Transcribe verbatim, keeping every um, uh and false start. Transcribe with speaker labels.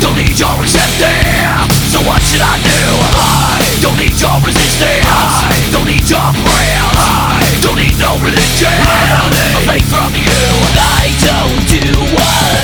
Speaker 1: don't need your resistance. So what should I do? I don't need your resistance. I don't need your prayers. I don't need no religion. I don't need a faith from you. I don't do what